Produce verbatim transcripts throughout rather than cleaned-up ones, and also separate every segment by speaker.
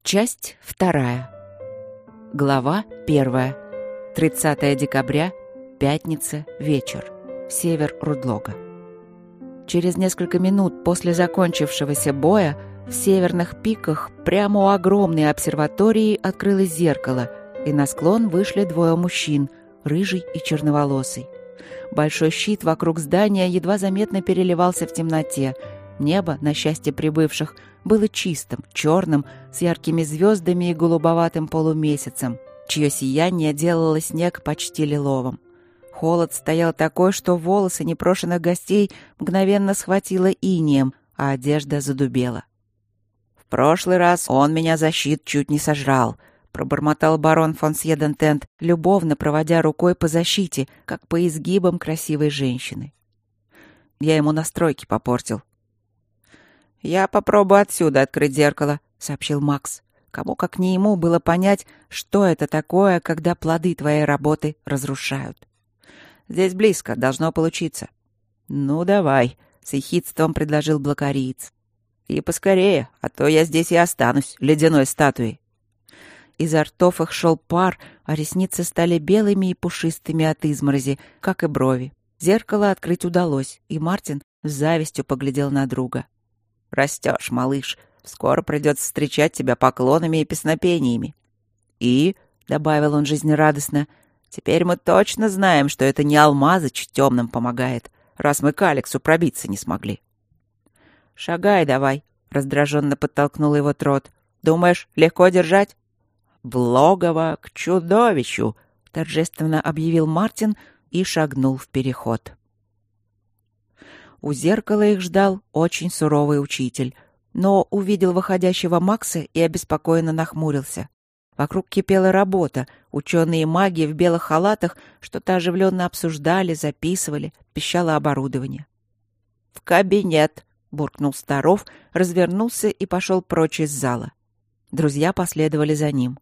Speaker 1: Часть вторая. Глава первая. тридцатое декабря. Пятница. Вечер. Север Рудлога. Через несколько минут после закончившегося боя в северных пиках прямо у огромной обсерватории открылось зеркало, и на склон вышли двое мужчин, рыжий и черноволосый. Большой щит вокруг здания едва заметно переливался в темноте. Небо, на счастье прибывших, было чистым, черным, с яркими звездами и голубоватым полумесяцем, чье сияние делало снег почти лиловым. Холод стоял такой, что волосы непрошенных гостей мгновенно схватило инеем, а одежда задубела. «В прошлый раз он меня за щит чуть не сожрал», — пробормотал барон фон Сьедентент, любовно проводя рукой по защите, как по изгибам красивой женщины. «Я ему настройки попортил». «Я попробую отсюда открыть зеркало», — сообщил Макс. Кому как не ему было понять, что это такое, когда плоды твоей работы разрушают. «Здесь близко, должно получиться». «Ну, давай», — с ехидством предложил блокариец. «И поскорее, а то я здесь и останусь, ледяной статуей». Изо ртов их шел пар, а ресницы стали белыми и пушистыми от изморози, как и брови. Зеркало открыть удалось, и Мартин с завистью поглядел на друга. «Растешь, малыш. Скоро придется встречать тебя поклонами и песнопениями». «И», — добавил он жизнерадостно, — «теперь мы точно знаем, что это не Алмазыч темным помогает, раз мы к Алексу пробиться не смогли». «Шагай давай», — раздраженно подтолкнул его Трот. «Думаешь, легко держать?» «В логово к чудовищу», — торжественно объявил Мартин и шагнул в переход. У зеркала их ждал очень суровый учитель, но увидел выходящего Макса и обеспокоенно нахмурился. Вокруг кипела работа, ученые и маги в белых халатах что-то оживленно обсуждали, записывали, пищало оборудование. «В кабинет!» — буркнул Старов, развернулся и пошел прочь из зала. Друзья последовали за ним.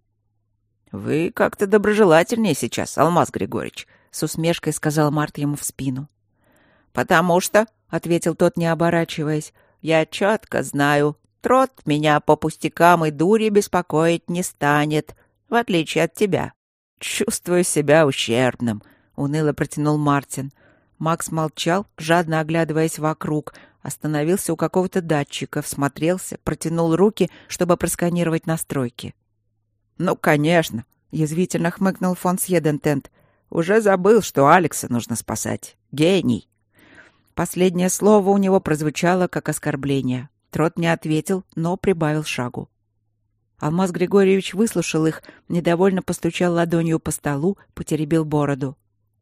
Speaker 1: «Вы как-то доброжелательнее сейчас, Алмаз Григорьевич», — с усмешкой сказал Март ему в спину. «Потому что», — ответил тот, не оборачиваясь, — «я четко знаю, Трот меня по пустякам и дури беспокоить не станет, в отличие от тебя. Чувствую себя ущербным», — уныло протянул Мартин. Макс молчал, жадно оглядываясь вокруг, остановился у какого-то датчика, всмотрелся, протянул руки, чтобы просканировать настройки. «Ну, конечно», — язвительно хмыкнул фон Сьедентент. «Уже забыл, что Алекса нужно спасать. Гений». Последнее слово у него прозвучало как оскорбление. Трот не ответил, но прибавил шагу. Алмаз Григорьевич выслушал их, недовольно постучал ладонью по столу, потеребил бороду.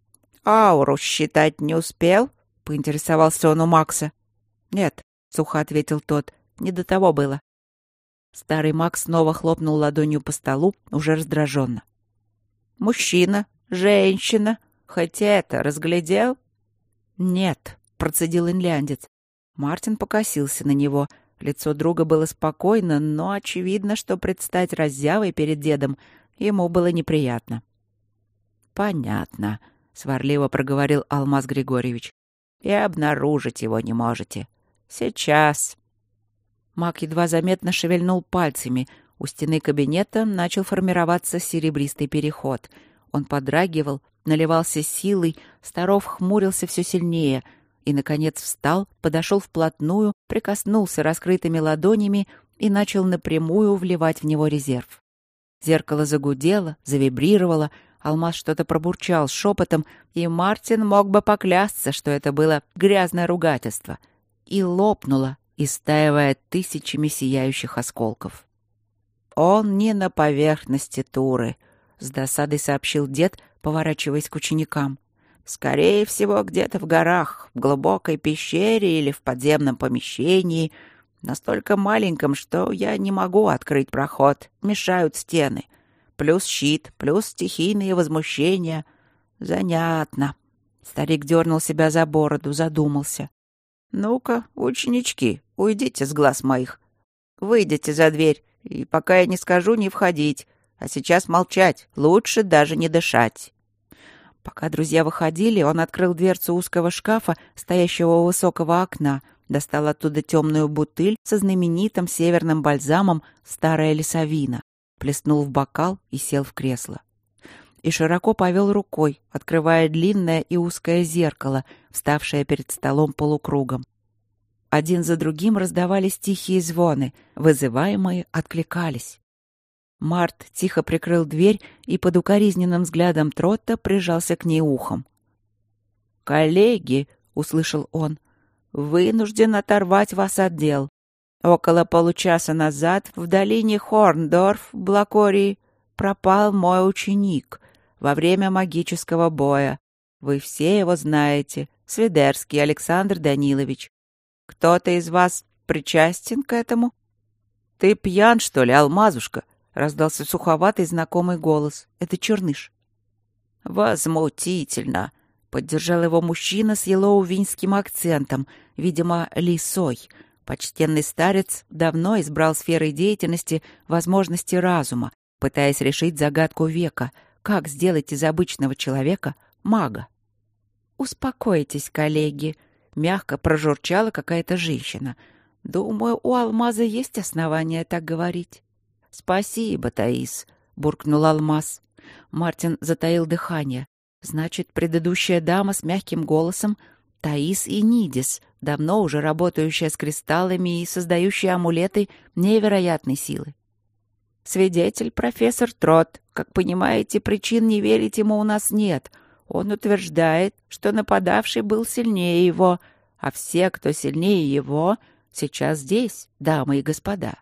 Speaker 1: «Ауру считать не успел?» — поинтересовался он у Макса. «Нет», — сухо ответил тот, — «не до того было». Старый Макс снова хлопнул ладонью по столу, уже раздраженно. «Мужчина, женщина, хоть это разглядел?» «Нет», — процедил инляндец. Мартин покосился на него. Лицо друга было спокойно, но очевидно, что предстать раззявой перед дедом ему было неприятно. «Понятно», — сварливо проговорил Алмаз Григорьевич. «И обнаружить его не можете. Сейчас». Маг едва заметно шевельнул пальцами. У стены кабинета начал формироваться серебристый переход. Он подрагивал, наливался силой, Старов хмурился все сильнее и, наконец, встал, подошел вплотную, прикоснулся раскрытыми ладонями и начал напрямую вливать в него резерв. Зеркало загудело, завибрировало, Алмаз что-то пробурчал шепотом, и Мартин мог бы поклясться, что это было грязное ругательство, и лопнуло, истаивая тысячами сияющих осколков. «Он не на поверхности Туры», — с досадой сообщил дед, поворачиваясь к ученикам. «Скорее всего, где-то в горах, в глубокой пещере или в подземном помещении, настолько маленьком, что я не могу открыть проход, мешают стены. Плюс щит, плюс стихийные возмущения. Занятно». Старик дернул себя за бороду, задумался. «Ну-ка, ученички, уйдите с глаз моих. Выйдите за дверь, и пока я не скажу, не входить. А сейчас молчать, лучше даже не дышать». Пока друзья выходили, он открыл дверцу узкого шкафа, стоящего у высокого окна, достал оттуда темную бутыль со знаменитым северным бальзамом «Старая лесовина», плеснул в бокал и сел в кресло. И широко повел рукой, открывая длинное и узкое зеркало, вставшее перед столом полукругом. Один за другим раздавались тихие звоны, вызываемые откликались. Март тихо прикрыл дверь и под укоризненным взглядом Тротта прижался к ней ухом. «Коллеги», — услышал он, — «вынужден оторвать вас от дел. Около получаса назад в долине Хорндорф, Блакории, пропал мой ученик во время магического боя. Вы все его знаете, Свидерский Александр Данилович. Кто-то из вас причастен к этому?» «Ты пьян, что ли, Алмазушка?» — раздался суховатый знакомый голос. Это Черныш. «Возмутительно!» — поддержал его мужчина с елоувинским акцентом, видимо, лисой. Почтенный старец давно избрал сферой деятельности возможности разума, пытаясь решить загадку века, как сделать из обычного человека мага. «Успокойтесь, коллеги», — мягко прожурчала какая-то женщина. «Думаю, у Алмаза есть основания так говорить». «Спасибо, Таис», — буркнул Алмаз. Мартин затаил дыхание. Значит, предыдущая дама с мягким голосом — Таис и Нидис, давно уже работающая с кристаллами и создающая амулеты невероятной силы. «Свидетель профессор Трот. Как понимаете, причин не верить ему у нас нет. Он утверждает, что нападавший был сильнее его, а все, кто сильнее его, сейчас здесь, дамы и господа».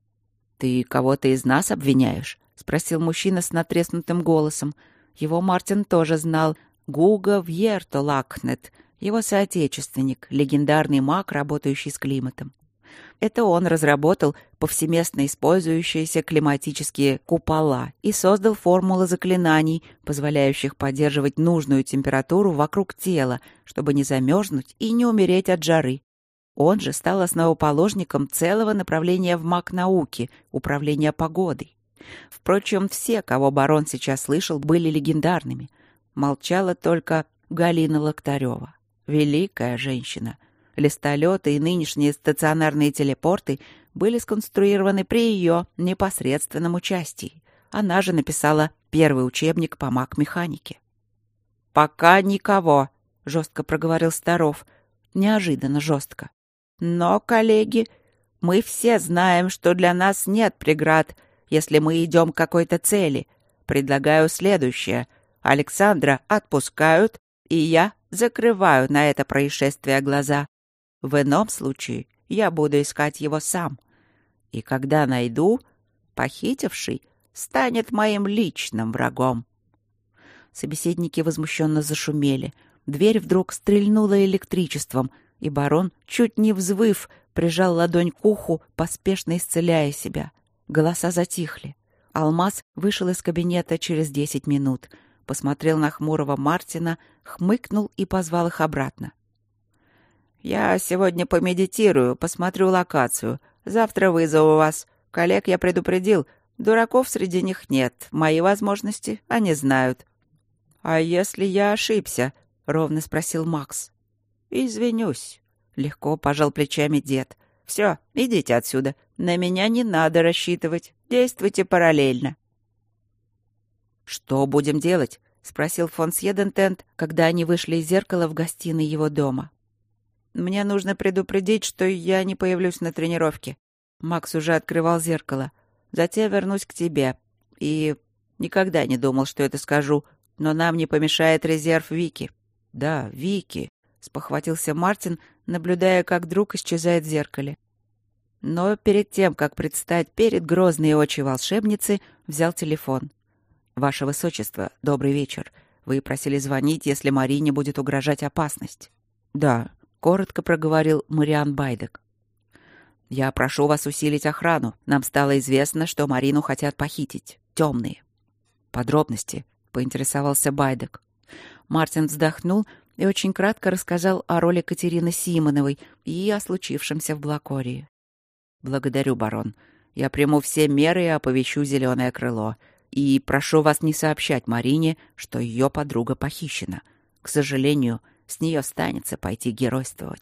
Speaker 1: «Ты кого-то из нас обвиняешь?» — спросил мужчина с натреснутым голосом. Его Мартин тоже знал. Гуга Вьертолакнет, его соотечественник, легендарный маг, работающий с климатом. Это он разработал повсеместно использующиеся климатические купола и создал формулы заклинаний, позволяющих поддерживать нужную температуру вокруг тела, чтобы не замерзнуть и не умереть от жары. Он же стал основоположником целого направления в маг-науке — управления погодой. Впрочем, все, кого барон сейчас слышал, были легендарными. Молчала только Галина Локтарева. Великая женщина. Листолеты и нынешние стационарные телепорты были сконструированы при ее непосредственном участии. Она же написала первый учебник по маг-механике. «Пока никого», — жестко проговорил Старов. Неожиданно жестко. «Но, коллеги, мы все знаем, что для нас нет преград, если мы идем к какой-то цели. Предлагаю следующее. Александра отпускают, и я закрываю на это происшествие глаза. В ином случае я буду искать его сам. И когда найду, похитивший станет моим личным врагом». Собеседники возмущенно зашумели. Дверь вдруг стрельнула электричеством, и барон, чуть не взвыв, прижал ладонь к уху, поспешно исцеляя себя. Голоса затихли. Алмаз вышел из кабинета через десять минут, посмотрел на хмурого Мартина, хмыкнул и позвал их обратно. «Я сегодня помедитирую, посмотрю локацию. Завтра вызову вас. Коллег я предупредил. Дураков среди них нет. Мои возможности они знают». «А если я ошибся?» — ровно спросил Макс. «Извинюсь», — легко пожал плечами дед. «Все, идите отсюда. На меня не надо рассчитывать. Действуйте параллельно». «Что будем делать?» — спросил фон Сьедентент, когда они вышли из зеркала в гостиной его дома. «Мне нужно предупредить, что я не появлюсь на тренировке». Макс уже открывал зеркало. «Затем вернусь к тебе. И никогда не думал, что это скажу, но нам не помешает резерв Вики». «Да, Вики», — спохватился Мартин, наблюдая, как друг исчезает в зеркале. Но перед тем, как предстать перед грозные очи волшебницы, взял телефон. «Ваше Высочество, добрый вечер. Вы просили звонить, если Марине будет угрожать опасность». «Да», — коротко проговорил Мариан Байдек. «Я прошу вас усилить охрану. Нам стало известно, что Марину хотят похитить. Темные». «Подробности?» — поинтересовался Байдек. Мартин вздохнул и очень кратко рассказал о роли Катерины Симоновой и о случившемся в Блакории. «Благодарю, барон. Я приму все меры и оповещу «Зеленое крыло». И прошу вас не сообщать Марине, что ее подруга похищена. К сожалению, с нее станется пойти геройствовать».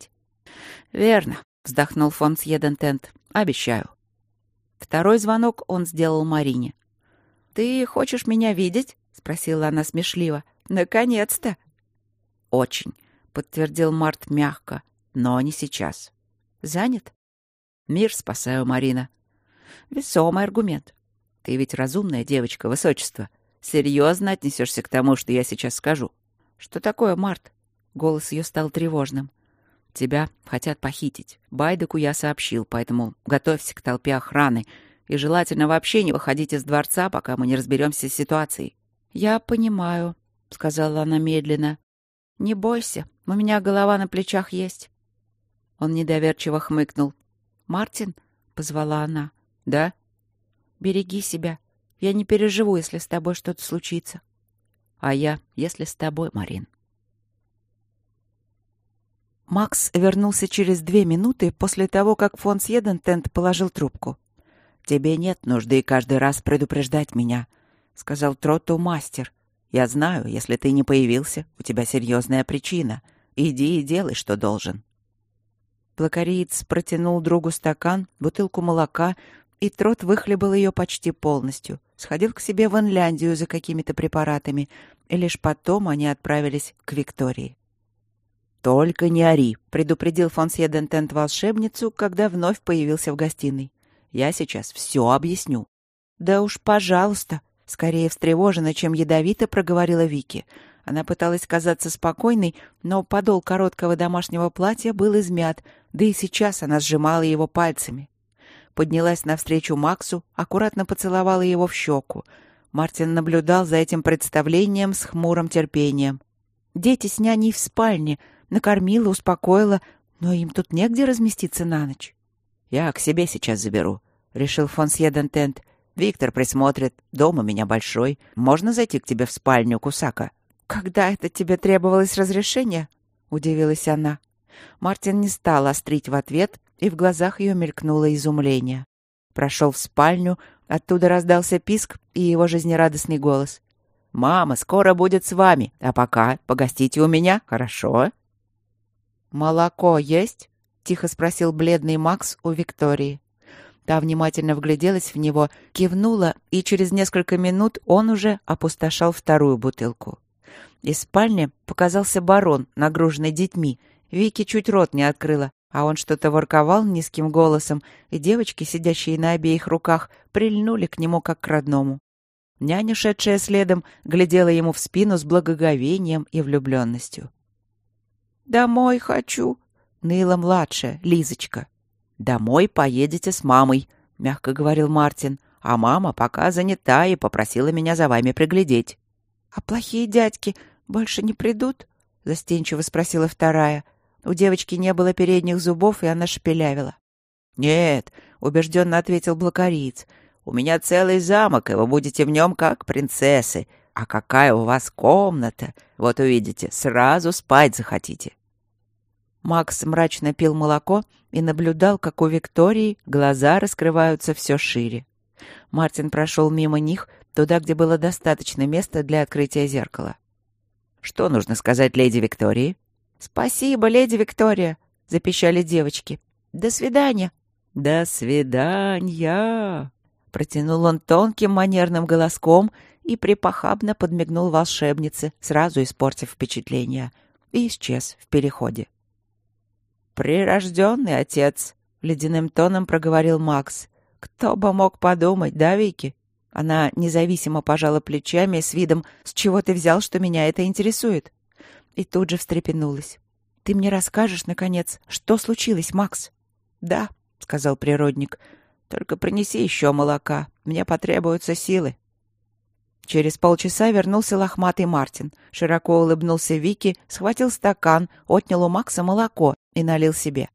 Speaker 1: «Верно», — вздохнул фон Сьедентент. «Обещаю». Второй звонок он сделал Марине. «Ты хочешь меня видеть?» — спросила она смешливо. «Наконец-то!» «Очень», — подтвердил Март мягко, — «но не сейчас». «Занят?» «Мир спасаю, Марина». «Весомый аргумент. Ты ведь разумная девочка, высочество. Серьезно отнесешься к тому, что я сейчас скажу?» «Что такое, Март?» Голос ее стал тревожным. «Тебя хотят похитить. Байдеку я сообщил, поэтому готовься к толпе охраны и желательно вообще не выходить из дворца, пока мы не разберемся с ситуацией». «Я понимаю», — сказала она медленно. «Не бойся, у меня голова на плечах есть». Он недоверчиво хмыкнул. «Мартин?» — позвала она. «Да?» «Береги себя. Я не переживу, если с тобой что-то случится». «А я, если с тобой, Марин». Макс вернулся через две минуты после того, как фон Сьедентент положил трубку. «Тебе нет нужды каждый раз предупреждать меня», — сказал Тротту мастер. «Я знаю, если ты не появился, у тебя серьезная причина. Иди и делай, что должен». Блокариец протянул другу стакан, бутылку молока, и Тротт выхлебал ее почти полностью. Сходил к себе в Инляндию за какими-то препаратами, и лишь потом они отправились к Виктории. «Только не ори», — предупредил фон Сьедентент волшебницу, когда вновь появился в гостиной. «Я сейчас все объясню». «Да уж, пожалуйста», — скорее встревоженно, чем ядовито проговорила Вики. Она пыталась казаться спокойной, но подол короткого домашнего платья был измят, да и сейчас она сжимала его пальцами. Поднялась навстречу Максу, аккуратно поцеловала его в щеку. Мартин наблюдал за этим представлением с хмурым терпением. Дети с няней в спальне, накормила, успокоила, но им тут негде разместиться на ночь. «Я к себе сейчас заберу», — решил фон Сьедентент. «Виктор присмотрит, дом у меня большой. Можно зайти к тебе в спальню, Кусака?» «Когда это тебе требовалось разрешение?» — удивилась она. Мартин не стал острить в ответ, и в глазах ее мелькнуло изумление. Прошел в спальню, оттуда раздался писк и его жизнерадостный голос. «Мама скоро будет с вами, а пока погостите у меня, хорошо?» «Молоко есть?» — тихо спросил бледный Макс у Виктории. Та внимательно вгляделась в него, кивнула, и через несколько минут он уже опустошал вторую бутылку. Из спальни показался барон, нагруженный детьми. Вики чуть рот не открыла, а он что-то ворковал низким голосом, и девочки, сидящие на обеих руках, прильнули к нему как к родному. Няня, шедшая следом, глядела ему в спину с благоговением и влюбленностью. «Домой хочу», — ныла младшая, Лизочка. «Домой поедете с мамой», — мягко говорил Мартин. «А мама пока занята и попросила меня за вами приглядеть». «А плохие дядьки больше не придут?» — застенчиво спросила вторая. У девочки не было передних зубов, и она шепелявила. «Нет», — убежденно ответил блокариец. «У меня целый замок, и вы будете в нем как принцессы. А какая у вас комната! Вот увидите, сразу спать захотите». Макс мрачно пил молоко и наблюдал, как у Виктории глаза раскрываются все шире. Мартин прошел мимо них, туда, где было достаточно места для открытия зеркала. «Что нужно сказать леди Виктории?» «Спасибо, леди Виктория», — запищали девочки. «До свидания». «До свидания», — протянул он тонким манерным голоском и припохабно подмигнул волшебнице, сразу испортив впечатление, и исчез в переходе. «Прирожденный отец», — ледяным тоном проговорил Макс. «Кто бы мог подумать, да, Вики?» Она независимо пожала плечами с видом «С чего ты взял, что меня это интересует?» И тут же встрепенулась. «Ты мне расскажешь, наконец, что случилось, Макс?» «Да», — сказал природник. «Только принеси еще молока. Мне потребуются силы». Через полчаса вернулся лохматый Мартин. Широко улыбнулся Вики, схватил стакан, отнял у Макса молоко и налил себе.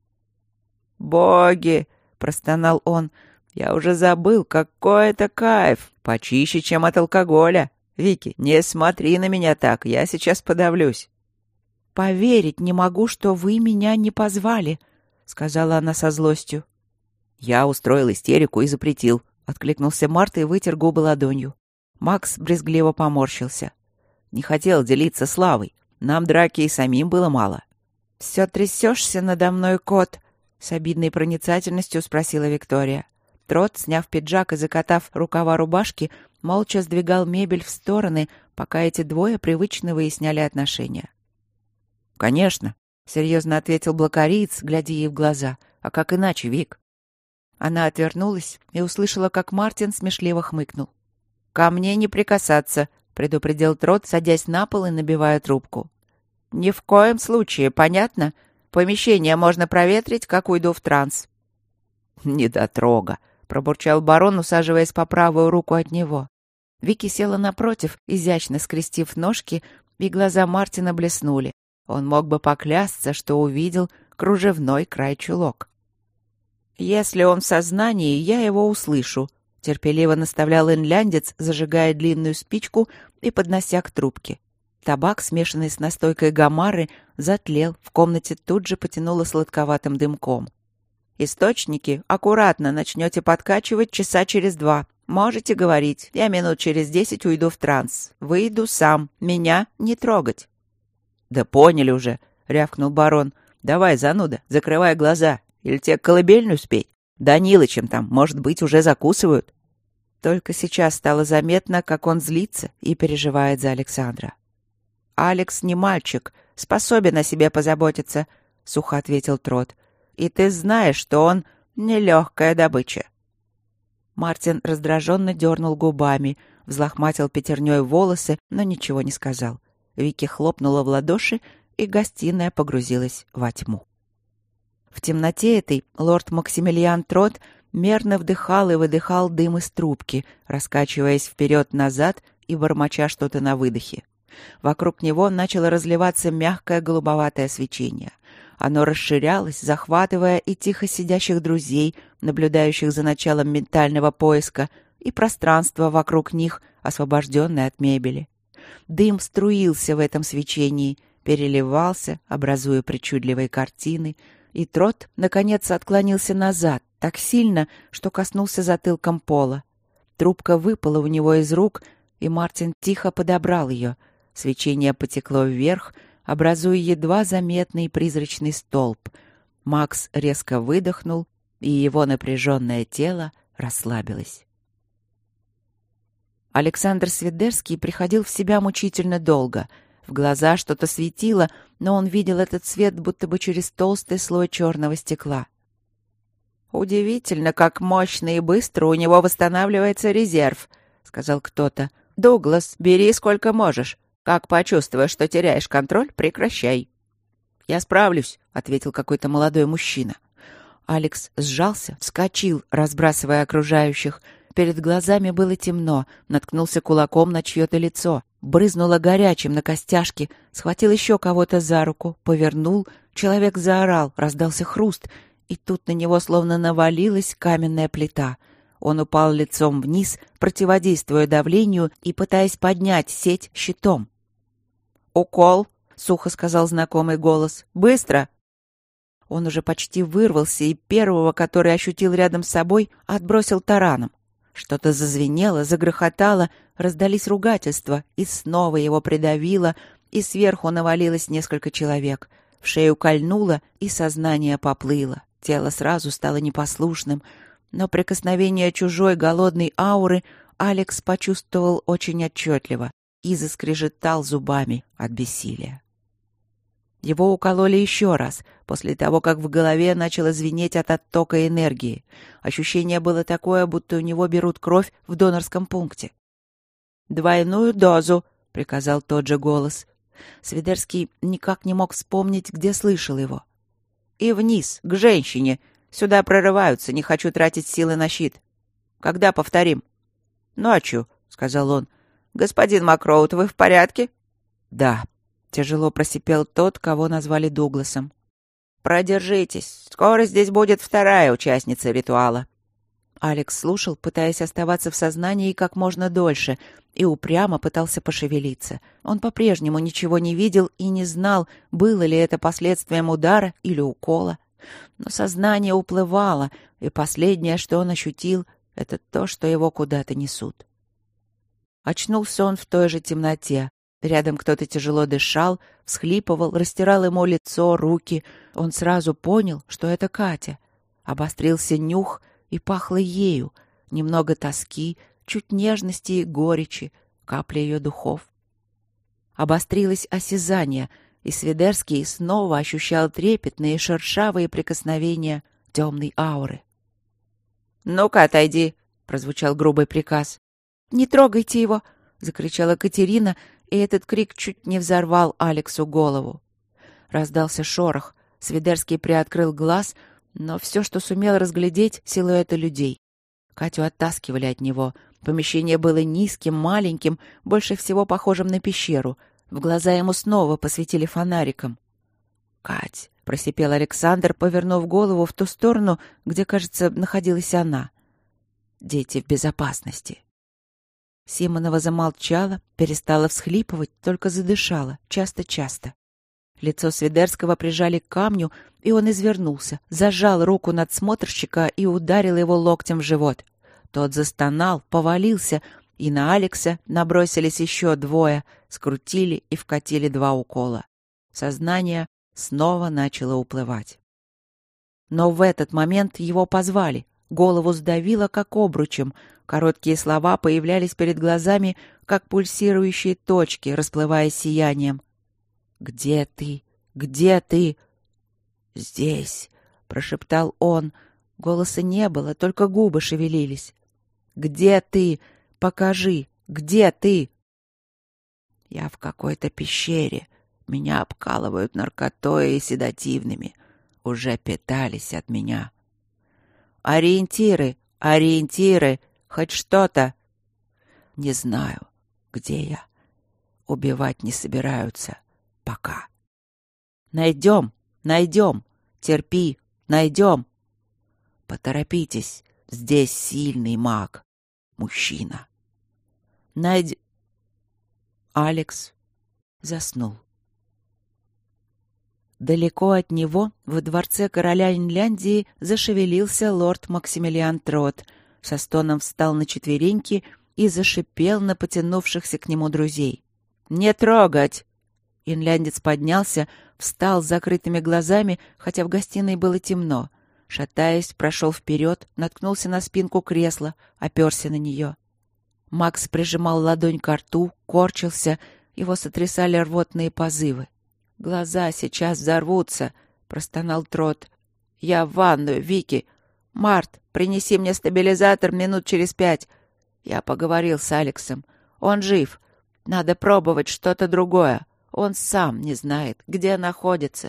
Speaker 1: «Боги!» — простонал он. «Я уже забыл, какой это кайф! Почище, чем от алкоголя! Вики, не смотри на меня так, я сейчас подавлюсь!» «Поверить не могу, что вы меня не позвали», — сказала она со злостью. «Я устроил истерику и запретил», — откликнулся Март и вытер губы ладонью. Макс брезгливо поморщился. «Не хотел делиться славой. Нам драки и самим было мало». «Все трясешься надо мной, кот?» — с обидной проницательностью спросила Виктория. Трот, сняв пиджак и закатав рукава рубашки, молча сдвигал мебель в стороны, пока эти двое привычно выясняли отношения. «Конечно», — серьезно ответил блокариец, глядя ей в глаза. «А как иначе, Вик?» Она отвернулась и услышала, как Мартин смешливо хмыкнул. «Ко мне не прикасаться», — предупредил Трот, садясь на пол и набивая трубку. «Ни в коем случае, понятно? Помещение можно проветрить, как уйду в транс». «Недотрога», — пробурчал барон, усаживаясь по правую руку от него. Вики села напротив, изящно скрестив ножки, и глаза Мартина блеснули. Он мог бы поклясться, что увидел кружевной край чулок. «Если он в сознании, я его услышу», — терпеливо наставлял инляндец, зажигая длинную спичку и поднося к трубке. Табак, смешанный с настойкой гамары, затлел, в комнате тут же потянуло сладковатым дымком. «Источники аккуратно начнете подкачивать часа через два. Можете говорить, я минут через десять уйду в транс. Выйду сам, меня не трогать». «Да поняли уже», — рявкнул барон. «Давай, зануда, закрывай глаза. Или тебе колыбельную спеть? Данилычем там, может быть, уже закусывают». Только сейчас стало заметно, как он злится и переживает за Александра. «Алекс не мальчик, способен о себе позаботиться», — сухо ответил Трот. «И ты знаешь, что он нелегкая добыча». Мартин раздраженно дернул губами, взлохматил пятерней волосы, но ничего не сказал. Вики хлопнула в ладоши, и гостиная погрузилась во тьму. В темноте этой лорд Максимилиан Трот мерно вдыхал и выдыхал дым из трубки, раскачиваясь вперед-назад и бормоча что-то на выдохе. Вокруг него начало разливаться мягкое голубоватое свечение. Оно расширялось, захватывая и тихо сидящих друзей, наблюдающих за началом ментального поиска, и пространство вокруг них, освобожденное от мебели. Дым струился в этом свечении, переливался, образуя причудливые картины, и Трот, наконец, отклонился назад так сильно, что коснулся затылком пола. Трубка выпала у него из рук, и Мартин тихо подобрал ее. Свечение потекло вверх, образуя едва заметный призрачный столб. Макс резко выдохнул, и его напряженное тело расслабилось. Александр Свидерский приходил в себя мучительно долго. В глаза что-то светило, но он видел этот свет будто бы через толстый слой черного стекла. «Удивительно, как мощно и быстро у него восстанавливается резерв», — сказал кто-то. «Дуглас, бери сколько можешь. Как почувствуешь, что теряешь контроль, прекращай». «Я справлюсь», — ответил какой-то молодой мужчина. Алекс сжался, вскочил, разбрасывая окружающих. Перед глазами было темно, наткнулся кулаком на чье-то лицо, брызнуло горячим на костяшки, схватил еще кого-то за руку, повернул, человек заорал, раздался хруст, и тут на него словно навалилась каменная плита. Он упал лицом вниз, противодействуя давлению и пытаясь поднять сеть щитом. «Укол!» — сухо сказал знакомый голос. «Быстро!» Он уже почти вырвался, и первого, который ощутил рядом с собой, отбросил тараном. Что-то зазвенело, загрохотало, раздались ругательства, и снова его придавило, и сверху навалилось несколько человек. В шею кольнуло, и сознание поплыло. Тело сразу стало непослушным, но прикосновение чужой голодной ауры Алекс почувствовал очень отчетливо и заскрежетал зубами от бессилия. Его укололи еще раз, после того, как в голове начало звенеть от оттока энергии. Ощущение было такое, будто у него берут кровь в донорском пункте. «Двойную дозу», — приказал тот же голос. Свидерский никак не мог вспомнить, где слышал его. «И вниз, к женщине. Сюда прорываются, не хочу тратить силы на щит. Когда повторим?» «Ночью», — сказал он. «Господин Макроуд, вы в порядке?» «Да», — тяжело просипел тот, кого назвали Дугласом. «Продержитесь. Скоро здесь будет вторая участница ритуала». Алекс слушал, пытаясь оставаться в сознании как можно дольше, и упрямо пытался пошевелиться. Он по-прежнему ничего не видел и не знал, было ли это последствием удара или укола. Но сознание уплывало, и последнее, что он ощутил, — это то, что его куда-то несут. Очнулся он в той же темноте. Рядом кто-то тяжело дышал, всхлипывал, растирал ему лицо, руки. Он сразу понял, что это Катя. Обострился нюх, и пахло ею. Немного тоски, чуть нежности и горечи, капля ее духов. Обострилось осязание, и Свидерский снова ощущал трепетные шершавые прикосновения темной ауры. «Ну-ка, отойди!» — прозвучал грубый приказ. «Не трогайте его!» — закричала Катерина, и этот крик чуть не взорвал Алексу голову. Раздался шорох. Свидерский приоткрыл глаз, но все, что сумел разглядеть, — силуэты людей. Катю оттаскивали от него. Помещение было низким, маленьким, больше всего похожим на пещеру. В глаза ему снова посветили фонариком. «Кать!» — просипел Александр, повернув голову в ту сторону, где, кажется, находилась она. «Дети в безопасности». Симонова замолчала, перестала всхлипывать, только задышала, часто-часто. Лицо Свидерского прижали к камню, и он извернулся, зажал руку надсмотрщика и ударил его локтем в живот. Тот застонал, повалился, и на Алекса набросились еще двое, скрутили и вкатили два укола. Сознание снова начало уплывать. Но в этот момент его позвали. Голову сдавило, как обручем. Короткие слова появлялись перед глазами, как пульсирующие точки, расплываясь сиянием. «Где ты? Где ты?» «Здесь», — прошептал он. Голоса не было, только губы шевелились. «Где ты? Покажи, где ты?» «Я в какой-то пещере. Меня обкалывают наркотой и седативными. Уже питались от меня». «Ориентиры, ориентиры, хоть что-то». «Не знаю, где я. Убивать не собираются. Пока». «Найдем, найдем. Терпи, найдем». «Поторопитесь. Здесь сильный маг. Мужчина». «Найд...» Алекс заснул. Далеко от него, во дворце короля Инляндии, зашевелился лорд Максимилиан Трот, со стоном встал на четвереньки и зашипел на потянувшихся к нему друзей. «Не трогать!» Инляндец поднялся, встал с закрытыми глазами, хотя в гостиной было темно. Шатаясь, прошел вперед, наткнулся на спинку кресла, оперся на нее. Макс прижимал ладонь ко рту, корчился, его сотрясали рвотные позывы. «Глаза сейчас взорвутся», — простонал Трот. «Я в ванную, Вики. Март, принеси мне стабилизатор минут через пять». Я поговорил с Алексом. Он жив. Надо пробовать что-то другое. Он сам не знает, где находится.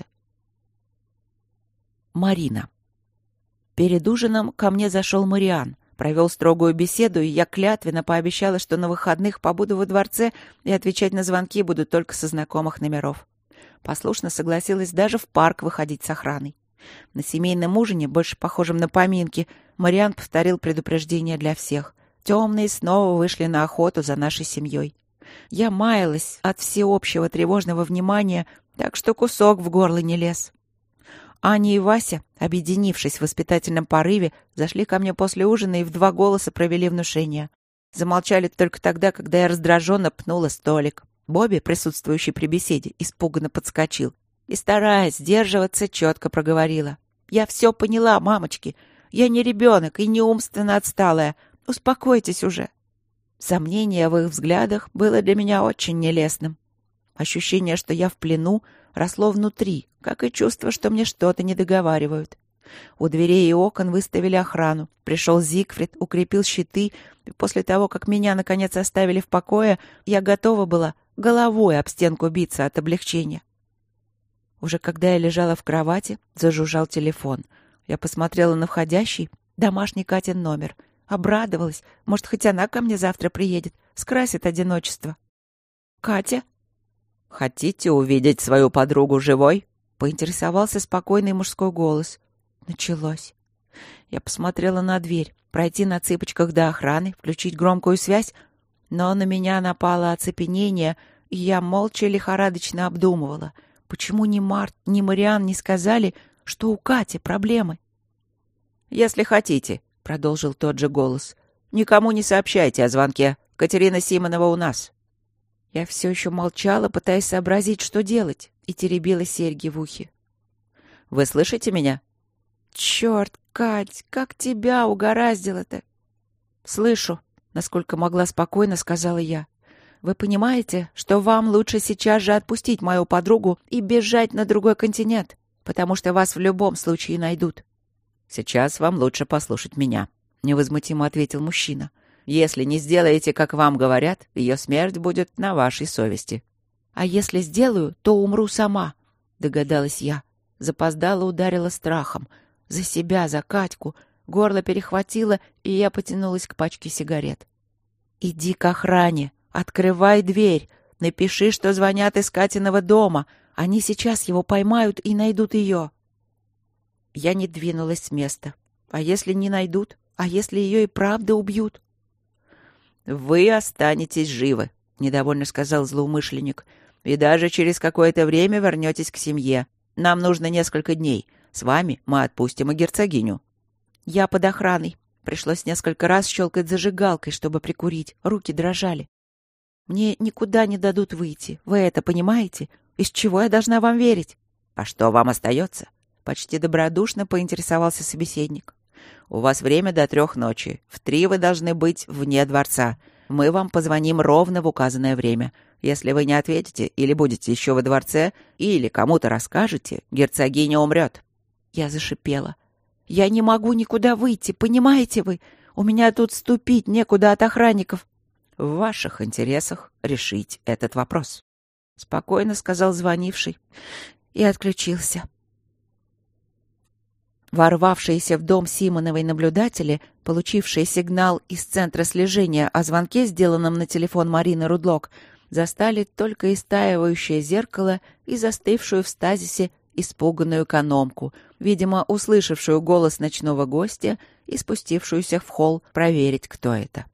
Speaker 1: Марина. Перед ужином ко мне зашел Мариан. Провел строгую беседу, и я клятвенно пообещала, что на выходных побуду во дворце и отвечать на звонки буду только со знакомых номеров. Послушно согласилась даже в парк выходить с охраной. На семейном ужине, больше похожем на поминки, Мариан повторил предупреждение для всех. Темные снова вышли на охоту за нашей семьей. Я маялась от всеобщего тревожного внимания, так что кусок в горло не лез. Аня и Вася, объединившись в воспитательном порыве, зашли ко мне после ужина и в два голоса провели внушение. Замолчали только тогда, когда я раздраженно пнула столик. Бобби, присутствующий при беседе, испуганно подскочил и, стараясь сдерживаться, четко проговорила. «Я все поняла, мамочки. Я не ребенок и не умственно отсталая. Успокойтесь уже». Сомнение в их взглядах было для меня очень нелестным. Ощущение, что я в плену, росло внутри, как и чувство, что мне что-то недоговаривают. У дверей и окон выставили охрану. Пришел Зигфрид, укрепил щиты, и после того, как меня, наконец, оставили в покое, я готова была головой об стенку биться от облегчения. Уже когда я лежала в кровати, зажужжал телефон. Я посмотрела на входящий, домашний Катин номер. Обрадовалась. Может, хоть она ко мне завтра приедет, скрасит одиночество. «Катя?» «Хотите увидеть свою подругу живой?» — поинтересовался спокойный мужской голос. Началось. Я посмотрела на дверь. Пройти на цыпочках до охраны, включить громкую связь. Но на меня напало оцепенение, и я молча лихорадочно обдумывала, почему ни Март, ни Мариан не сказали, что у Кати проблемы. «Если хотите», — продолжил тот же голос, — «никому не сообщайте о звонке. Катерина Симонова у нас». Я все еще молчала, пытаясь сообразить, что делать, и теребила серьги в ухе. «Вы слышите меня?» «Черт, Кать, как тебя угораздило-то!» «Слышу», — насколько могла спокойно сказала я. «Вы понимаете, что вам лучше сейчас же отпустить мою подругу и бежать на другой континент, потому что вас в любом случае найдут?» «Сейчас вам лучше послушать меня», — невозмутимо ответил мужчина. «Если не сделаете, как вам говорят, ее смерть будет на вашей совести». «А если сделаю, то умру сама», — догадалась я. Запоздала, ударила страхом. За себя, за Катьку. Горло перехватило, и я потянулась к пачке сигарет. «Иди к охране, открывай дверь, напиши, что звонят из Катиного дома. Они сейчас его поймают и найдут ее». Я не двинулась с места. А если не найдут? А если ее и правда убьют? «Вы останетесь живы», — недовольно сказал злоумышленник. «И даже через какое-то время вернетесь к семье. Нам нужно несколько дней. С вами мы отпустим и герцогиню». «Я под охраной». Пришлось несколько раз щелкать зажигалкой, чтобы прикурить. Руки дрожали. «Мне никуда не дадут выйти. Вы это понимаете? Из чего я должна вам верить?» «А что вам остается?» Почти добродушно поинтересовался собеседник. «У вас время до трех ночи. В три вы должны быть вне дворца. Мы вам позвоним ровно в указанное время. Если вы не ответите или будете еще во дворце, или кому-то расскажете, герцогиня умрет». Я зашипела. «Я не могу никуда выйти, понимаете вы? У меня тут ступить некуда от охранников». «В ваших интересах решить этот вопрос», — спокойно сказал звонивший и отключился. Ворвавшиеся в дом Симоновой наблюдатели, получившие сигнал из центра слежения о звонке, сделанном на телефон Марины Рудлок, застали только истаивающее зеркало и застывшую в стазисе испуганную экономку, видимо, услышавшую голос ночного гостя и спустившуюся в холл проверить, кто это.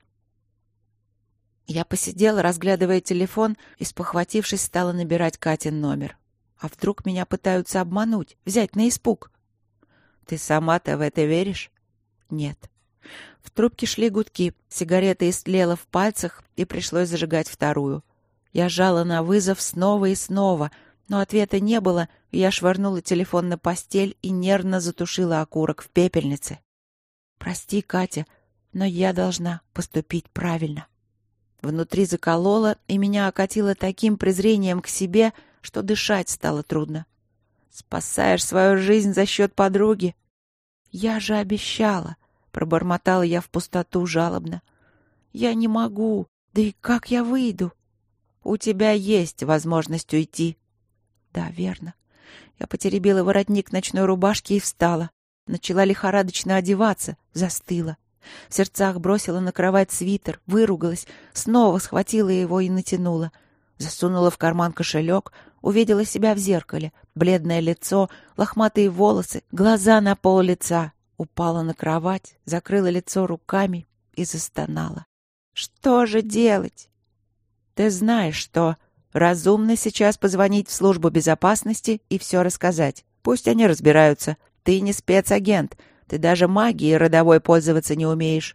Speaker 1: Я посидела, разглядывая телефон, и, спохватившись, стала набирать Катин номер. А вдруг меня пытаются обмануть, взять на испуг? «Ты сама-то в это веришь?» «Нет». В трубке шли гудки, сигарета истлела в пальцах, и пришлось зажигать вторую. Я жала на вызов снова и снова, но ответа не было, и я швырнула телефон на постель и нервно затушила окурок в пепельнице. «Прости, Катя, но я должна поступить правильно». Внутри закололо, и меня окатило таким презрением к себе, что дышать стало трудно. «Спасаешь свою жизнь за счет подруги?» «Я же обещала», — пробормотала я в пустоту жалобно. «Я не могу. Да и как я выйду?» «У тебя есть возможность уйти». «Да, верно». Я потеребила воротник ночной рубашки и встала. Начала лихорадочно одеваться, застыла. В сердцах бросила на кровать свитер, выругалась, снова схватила его и натянула. Засунула в карман кошелек, увидела себя в зеркале. Бледное лицо, лохматые волосы, глаза на пол лица. Упала на кровать, закрыла лицо руками и застонала. «Что же делать?» «Ты знаешь, что разумно сейчас позвонить в службу безопасности и все рассказать. Пусть они разбираются. Ты не спецагент. Ты даже магией родовой пользоваться не умеешь».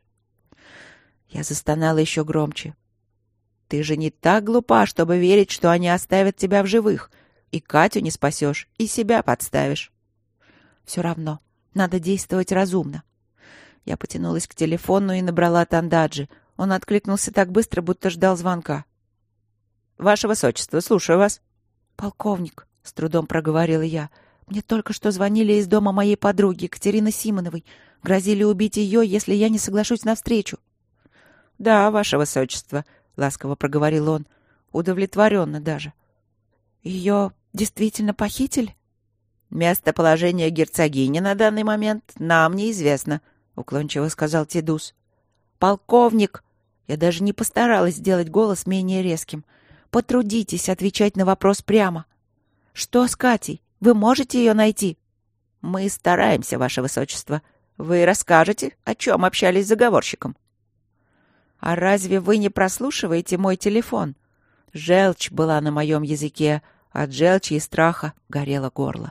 Speaker 1: Я застонала еще громче. «Ты же не так глупа, чтобы верить, что они оставят тебя в живых. И Катю не спасешь, и себя подставишь». «Все равно. Надо действовать разумно». Я потянулась к телефону и набрала Тандаджи. Он откликнулся так быстро, будто ждал звонка. «Ваше высочество, слушаю вас». «Полковник», — с трудом проговорила я, — «мне только что звонили из дома моей подруги, Катерины Симоновой. Грозили убить ее, если я не соглашусь на встречу». «Да, ваше высочество», — ласково проговорил он, удовлетворенно даже. «Ее действительно похитили?» «Местоположение герцогини на данный момент нам неизвестно», — уклончиво сказал Тедус. «Полковник!» Я даже не постаралась сделать голос менее резким. «Потрудитесь отвечать на вопрос прямо. Что с Катей? Вы можете ее найти?» «Мы стараемся, ваше высочество. Вы расскажете, о чем общались с заговорщиком?» «А разве вы не прослушиваете мой телефон?» Желчь была на моем языке, от желчи и страха горело горло.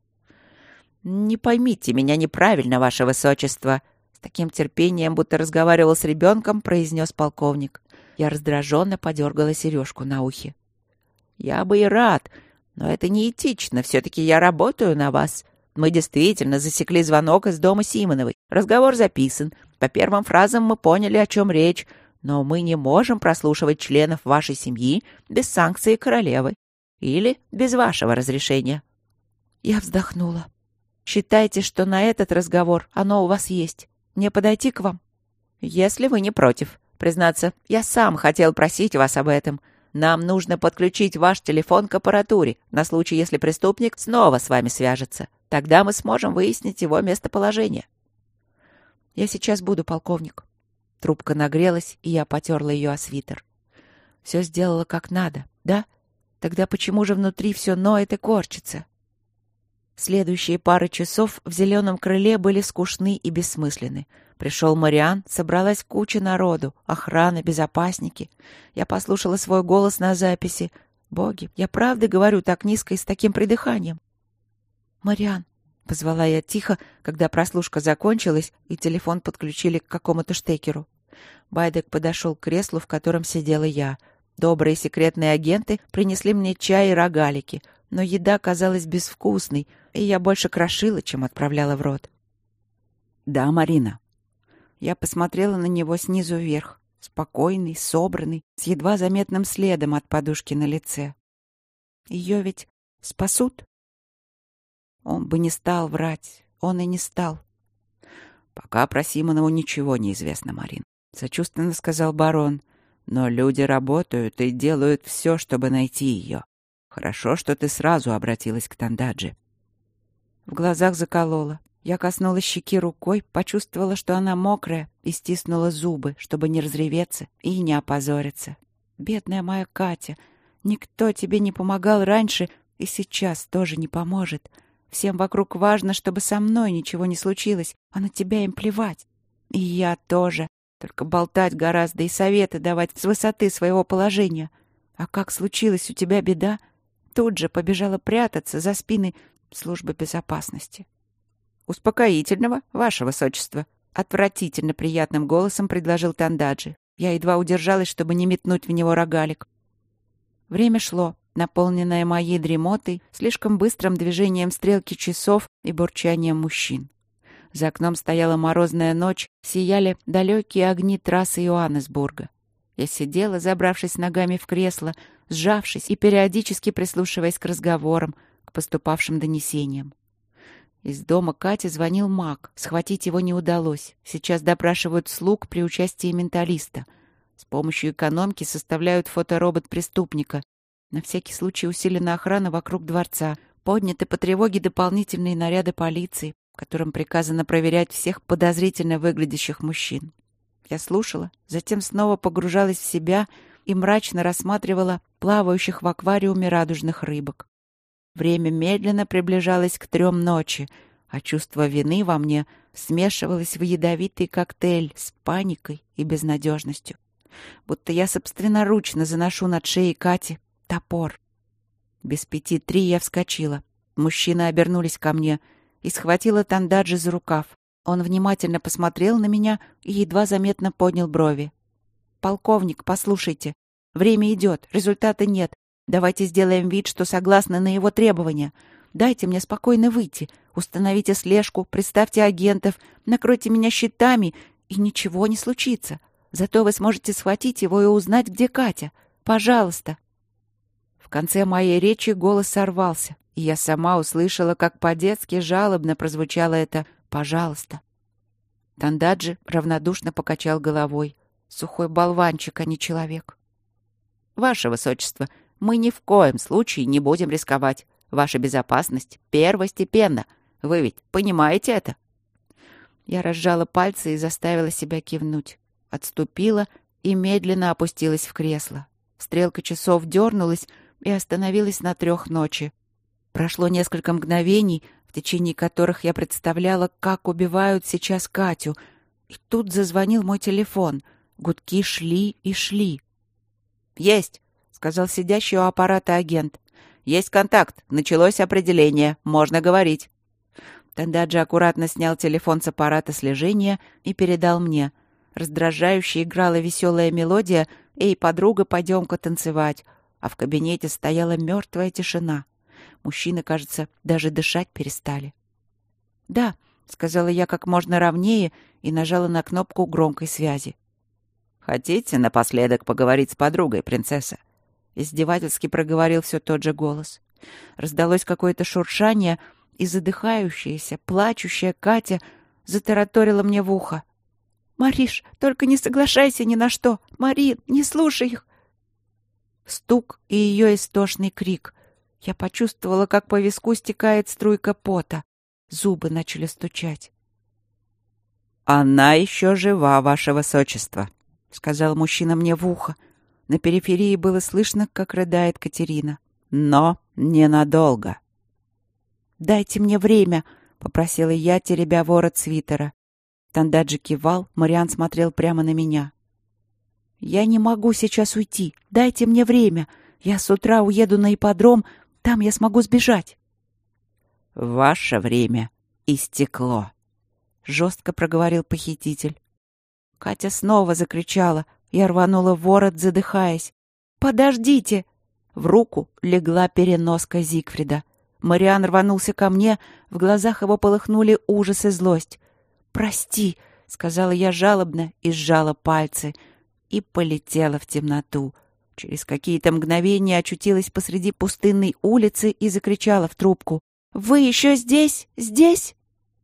Speaker 1: «Не поймите меня неправильно, ваше высочество», — с таким терпением, будто разговаривал с ребенком, произнес полковник. Я раздраженно подергала сережку на ухе. «Я бы и рад, но это неэтично. Все-таки я работаю на вас. Мы действительно засекли звонок из дома Симоновой. Разговор записан. По первым фразам мы поняли, о чем речь. Но мы не можем прослушивать членов вашей семьи без санкции королевы. Или без вашего разрешения». Я вздохнула. «Считайте, что на этот разговор оно у вас есть. Мне подойти к вам?» «Если вы не против. Признаться, я сам хотел просить вас об этом. Нам нужно подключить ваш телефон к аппаратуре на случай, если преступник снова с вами свяжется. Тогда мы сможем выяснить его местоположение». «Я сейчас буду, полковник». Трубка нагрелась, и я потерла ее о свитер. «Все сделала как надо, да? Тогда почему же внутри все ноет и корчится?» Следующие пары часов в зеленом крыле были скучны и бессмысленны. Пришел Мариан, собралась куча народу, охрана, безопасники. Я послушала свой голос на записи. Боги, я правда говорю так низко и с таким придыханием? «Мариан», — позвала я тихо, когда прослушка закончилась и телефон подключили к какому-то штекеру. Байдек подошел к креслу, в котором сидела я. Добрые секретные агенты принесли мне чай и рогалики, но еда казалась безвкусной, и я больше крошила, чем отправляла в рот. «Да, Марина». Я посмотрела на него снизу вверх, спокойный, собранный, с едва заметным следом от подушки на лице. «Ее ведь спасут?» Он бы не стал врать, он и не стал. «Пока про Симонову ничего не известно, Марин», — сочувственно сказал барон. «Но люди работают и делают все, чтобы найти ее. Хорошо, что ты сразу обратилась к Тандаджи». В глазах заколола. Я коснулась щеки рукой, почувствовала, что она мокрая, и стиснула зубы, чтобы не разреветься и не опозориться. «Бедная моя Катя, никто тебе не помогал раньше и сейчас тоже не поможет. Всем вокруг важно, чтобы со мной ничего не случилось, а на тебя им плевать. И я тоже. Только болтать гораздо и советы давать с высоты своего положения. А как случилась у тебя беда, тут же побежала прятаться за спиной службы безопасности». «Успокоительного, ваше высочество», — отвратительно приятным голосом предложил Тандаджи. Я едва удержалась, чтобы не метнуть в него рогалик. Время шло, наполненное моей дремотой, слишком быстрым движением стрелки часов и бурчанием мужчин. За окном стояла морозная ночь, сияли далекие огни трассы Йоаннесбурга. Я сидела, забравшись ногами в кресло, сжавшись и периодически прислушиваясь к разговорам, к поступавшим донесениям. Из дома Кати звонил маг. Схватить его не удалось. Сейчас допрашивают слуг при участии менталиста. С помощью экономки составляют фоторобот преступника. На всякий случай усилена охрана вокруг дворца. Подняты по тревоге дополнительные наряды полиции, которым приказано проверять всех подозрительно выглядящих мужчин. Я слушала, затем снова погружалась в себя и мрачно рассматривала плавающих в аквариуме радужных рыбок. Время медленно приближалось к трем ночи, а чувство вины во мне смешивалось в ядовитый коктейль с паникой и безнадежностью. Будто я собственноручно заношу над шеей Кати топор. Без пяти три я вскочила. Мужчины обернулись ко мне и схватила Тандаджи за рукав. Он внимательно посмотрел на меня и едва заметно поднял брови. «Полковник, послушайте. Время идет, результата нет. Давайте сделаем вид, что согласны на его требования. Дайте мне спокойно выйти. Установите слежку, представьте агентов, накройте меня щитами, и ничего не случится. Зато вы сможете схватить его и узнать, где Катя. Пожалуйста». В конце моей речи голос сорвался, и я сама услышала, как по-детски жалобно прозвучало это «пожалуйста». Тандаджи равнодушно покачал головой. Сухой болванчик, а не человек. «Ваше высочество, мы ни в коем случае не будем рисковать. Ваша безопасность первостепенна. Вы ведь понимаете это?» Я разжала пальцы и заставила себя кивнуть. Отступила и медленно опустилась в кресло. Стрелка часов дернулась и остановилась на трех ночи. Прошло несколько мгновений, в течение которых я представляла, как убивают сейчас Катю. И тут зазвонил мой телефон. Гудки шли и шли. «Есть!» — сказал сидящий у аппарата агент. «Есть контакт. Началось определение. Можно говорить». Тандаджи аккуратно снял телефон с аппарата слежения и передал мне. Раздражающе играла веселая мелодия, «Эй, подруга, пойдем-ка танцевать». А в кабинете стояла мертвая тишина. Мужчины, кажется, даже дышать перестали. «Да», — сказала я как можно ровнее и нажала на кнопку громкой связи. «Хотите напоследок поговорить с подругой, принцесса?» Издевательски проговорил все тот же голос. Раздалось какое-то шуршание, и задыхающаяся, плачущая Катя затараторила мне в ухо. «Мариш, только не соглашайся ни на что! Марин, не слушай их!» Стук и ее истошный крик. Я почувствовала, как по виску стекает струйка пота. Зубы начали стучать. «Она еще жива, ваше высочество», — сказал мужчина мне в ухо. На периферии было слышно, как рыдает Катерина. «Но ненадолго». «Дайте мне время», — попросила я, теребя ворот свитера. Тандаджи кивал, Мариан смотрел прямо на меня. «Я не могу сейчас уйти. Дайте мне время. Я с утра уеду на ипподром, там я смогу сбежать». «Ваше время истекло», — жестко проговорил похититель. Катя снова закричала. Я рванула ворот, задыхаясь. «Подождите!» В руку легла переноска Зигфрида. Мариан рванулся ко мне, в глазах его полыхнули ужас и злость. «Прости», — сказала я жалобно и сжала пальцы, и полетела в темноту. Через какие-то мгновения очутилась посреди пустынной улицы и закричала в трубку. «Вы еще здесь? Здесь?»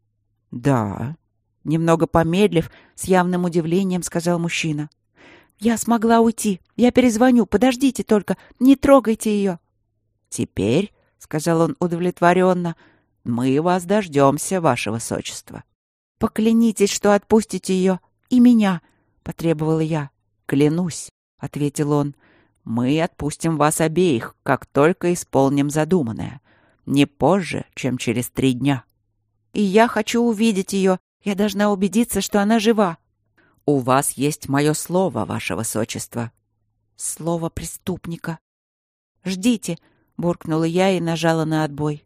Speaker 1: «Да», — немного помедлив, с явным удивлением сказал мужчина. «Я смогла уйти. Я перезвоню. Подождите только. Не трогайте ее». «Теперь», — сказал он удовлетворенно, — «мы вас дождемся, ваше высочество». «Поклянитесь, что отпустите ее. И меня», — потребовала я. «Клянусь», — ответил он, — «мы отпустим вас обеих, как только исполним задуманное. Не позже, чем через три дня». «И я хочу увидеть ее. Я должна убедиться, что она жива». «У вас есть мое слово, ваше высочество». «Слово преступника». «Ждите», — буркнула я и нажала на отбой.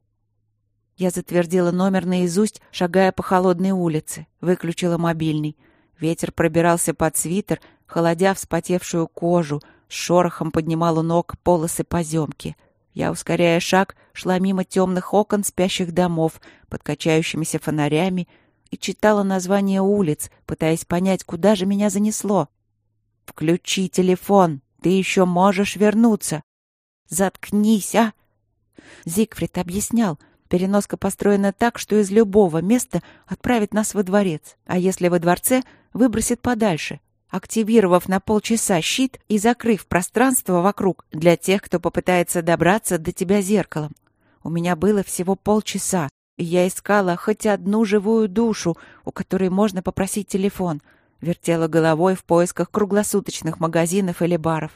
Speaker 1: Я затвердила номер наизусть, шагая по холодной улице. Выключила мобильный. Ветер пробирался под свитер, холодя вспотевшую кожу, с шорохом поднимал у ног полосы поземки. Я, ускоряя шаг, шла мимо темных окон спящих домов под качающимися фонарями и читала названия улиц, пытаясь понять, куда же меня занесло. «Включи телефон, ты еще можешь вернуться». «Заткнись, а!» Зигфрид объяснял, переноска построена так, что из любого места отправит нас во дворец, а если во дворце, выбросит подальше, активировав на полчаса щит и закрыв пространство вокруг для тех, кто попытается добраться до тебя зеркалом. У меня было всего полчаса, и я искала хоть одну живую душу, у которой можно попросить телефон, вертела головой в поисках круглосуточных магазинов или баров.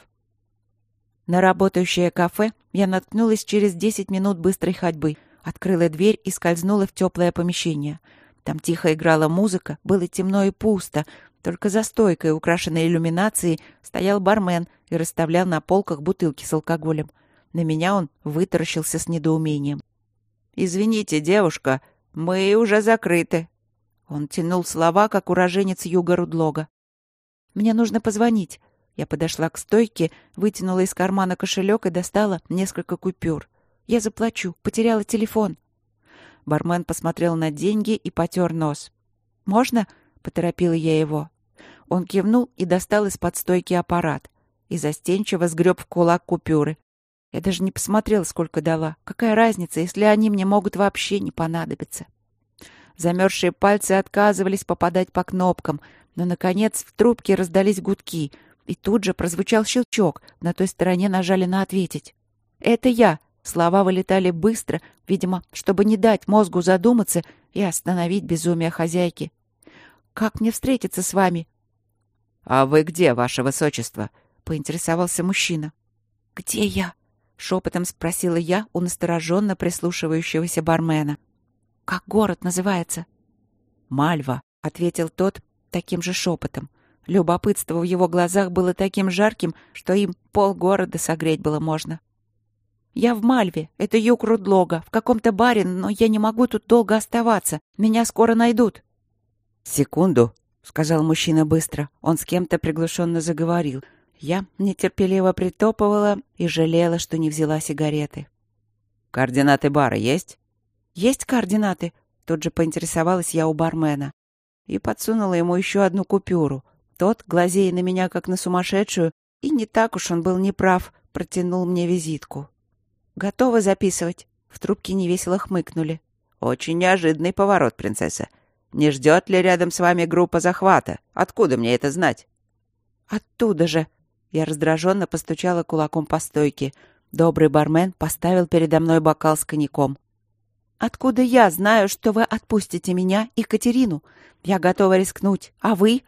Speaker 1: На работающее кафе я наткнулась через десять минут быстрой ходьбы, открыла дверь и скользнула в теплое помещение. Там тихо играла музыка, было темно и пусто, только за стойкой, украшенной иллюминацией, стоял бармен и расставлял на полках бутылки с алкоголем. На меня он вытаращился с недоумением. «Извините, девушка, мы уже закрыты». Он тянул слова, как уроженец юга Рудлога. «Мне нужно позвонить». Я подошла к стойке, вытянула из кармана кошелек и достала несколько купюр. «Я заплачу. Потеряла телефон». Бармен посмотрел на деньги и потер нос. «Можно?» — поторопила я его. Он кивнул и достал из-под стойки аппарат. И застенчиво сгреб в кулак купюры. Я даже не посмотрела, сколько дала. Какая разница, если они мне могут вообще не понадобиться? Замерзшие пальцы отказывались попадать по кнопкам, но, наконец, в трубке раздались гудки, и тут же прозвучал щелчок. На той стороне нажали на «ответить». «Это я». Слова вылетали быстро, видимо, чтобы не дать мозгу задуматься и остановить безумие хозяйки. «Как мне встретиться с вами?» «А вы где, ваше высочество?» — поинтересовался мужчина. «Где я?» — шепотом спросила я у настороженно прислушивающегося бармена. «Как город называется?» «Мальва», — ответил тот таким же шепотом. Любопытство в его глазах было таким жарким, что им полгорода согреть было можно. «Я в Мальве. Это юг Рудлога. В каком-то баре, но я не могу тут долго оставаться. Меня скоро найдут». «Секунду», — сказал мужчина быстро. Он с кем-то приглушенно заговорил. Я нетерпеливо притопывала и жалела, что не взяла сигареты.
Speaker 2: «Координаты бара есть?»
Speaker 1: «Есть координаты?» Тут же поинтересовалась я у бармена. И подсунула ему еще одну купюру. Тот, глазея на меня как на сумасшедшую, и не так уж он был неправ, протянул мне визитку. «Готовы записывать?» В трубке невесело хмыкнули.
Speaker 2: «Очень неожиданный поворот, принцесса. Не ждет ли рядом с вами группа захвата? Откуда мне это знать?»
Speaker 1: «Оттуда же!» Я раздраженно постучала кулаком по стойке. Добрый бармен поставил передо мной бокал с коньяком. «Откуда я знаю, что вы отпустите меня и Катерину? Я готова рискнуть. А вы?»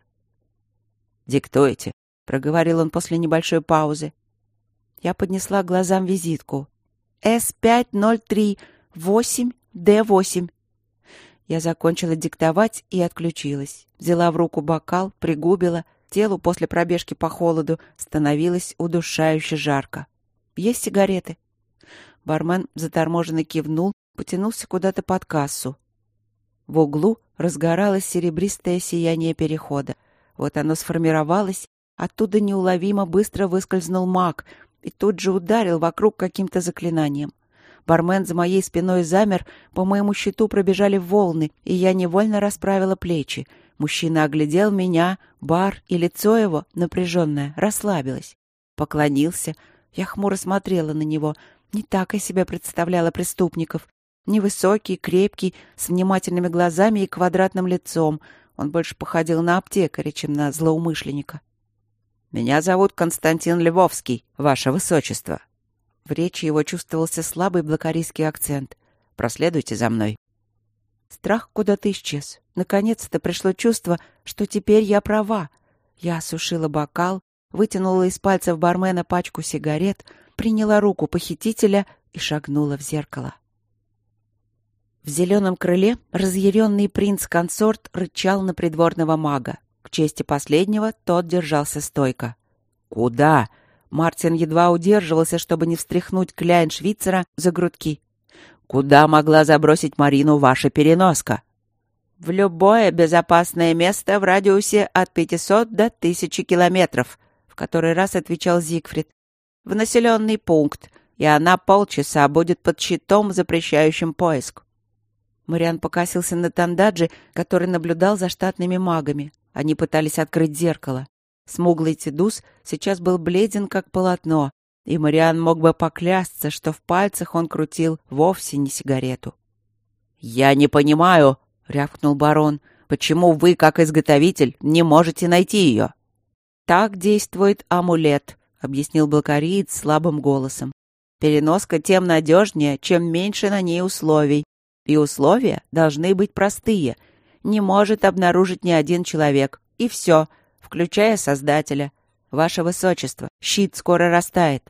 Speaker 2: «Диктуйте»,
Speaker 1: — проговорил он после небольшой паузы. Я поднесла к глазам визитку. «С пять ноль три восемь Д восемь». Я закончила диктовать и отключилась. Взяла в руку бокал, пригубила. Телу после пробежки по холоду становилось удушающе жарко. «Есть сигареты?» Бармен заторможенно кивнул, потянулся куда-то под кассу. В углу разгоралось серебристое сияние перехода. Вот оно сформировалось, оттуда неуловимо быстро выскользнул маг и тут же ударил вокруг каким-то заклинанием. Бармен за моей спиной замер, по моему щиту пробежали волны, и я невольно расправила плечи. Мужчина оглядел меня, бар, и лицо его, напряженное, расслабилось. Поклонился. Я хмуро смотрела на него. Не так я себя представляла преступников. Невысокий, крепкий, с внимательными глазами и квадратным лицом. Он больше походил на аптекаря, чем на злоумышленника.
Speaker 2: «Меня зовут Константин Львовский, ваше высочество».
Speaker 1: В речи его чувствовался слабый блокарийский акцент.
Speaker 2: «Проследуйте за мной».
Speaker 1: Страх куда-то исчез. Наконец-то пришло чувство, что теперь я права. Я осушила бокал, вытянула из пальцев бармена пачку сигарет, приняла руку похитителя и шагнула в зеркало. В зеленом крыле разъяренный принц-консорт рычал на придворного мага. К чести последнего тот держался стойко. «Куда?» Мартин едва удерживался, чтобы не встряхнуть Кляйн-Швейцера за грудки.
Speaker 2: «Куда могла забросить Марину ваша переноска?»
Speaker 1: «В любое безопасное место в радиусе от пятисот до тысячи километров», в который раз отвечал Зигфрид. «В населенный пункт, и она полчаса будет под щитом, запрещающим поиск». Мариан покосился на Тандаджи, который наблюдал за штатными магами. Они пытались открыть зеркало. Смуглый Тидус сейчас был бледен, как полотно, и Мариан мог бы поклясться, что в пальцах он крутил вовсе не сигарету.
Speaker 2: «Я не понимаю», — рявкнул барон, — «почему вы, как изготовитель, не можете найти ее?»
Speaker 1: «Так действует амулет», — объяснил блокариец слабым голосом. «Переноска тем надежнее, чем меньше на ней условий. И условия должны быть простые. Не может обнаружить ни один человек. И все, включая Создателя. Ваше Высочество, щит скоро растает».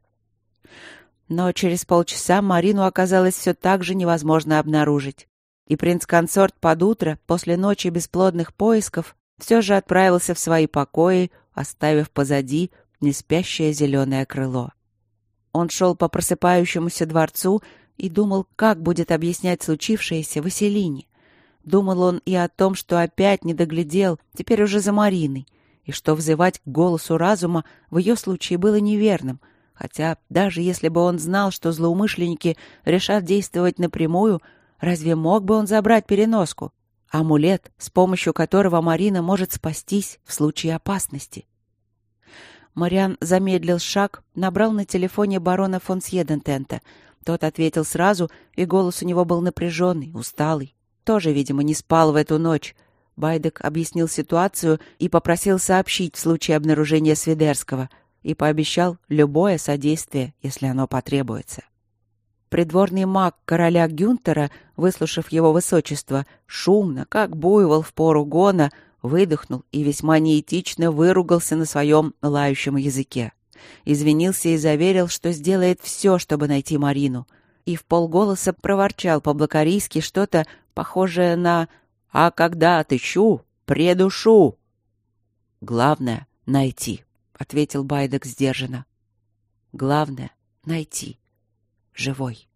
Speaker 1: Но через полчаса Марину оказалось все так же невозможно обнаружить. И принц-консорт под утро, после ночи бесплодных поисков, все же отправился в свои покои, оставив позади неспящее зеленое крыло. Он шел по просыпающемуся дворцу и думал, как будет объяснять случившееся Василине. Думал он и о том, что опять не доглядел, теперь уже за Мариной, и что взывать к голосу разума в ее случае было неверным, хотя даже если бы он знал, что злоумышленники решат действовать напрямую, разве мог бы он забрать переноску? Амулет, с помощью которого Марина может спастись в случае опасности. Мариан замедлил шаг, набрал на телефоне барона фон Сьедентента. Тот ответил сразу, и голос у него был напряженный, усталый. Тоже, видимо, не спал в эту ночь. Байдек объяснил ситуацию и попросил сообщить в случае обнаружения Свидерского и пообещал любое содействие, если оно потребуется. Придворный маг короля Гюнтера, выслушав его высочество, шумно, как буйвол в пору гона, выдохнул и весьма неэтично выругался на своем лающем языке. Извинился и заверил, что сделает все, чтобы найти Марину. И вполголоса проворчал по-блокарийски что-то похожее на «А когда отыщу, предушу». «Главное — найти», — ответил Байдек сдержанно. «Главное — найти. Живой».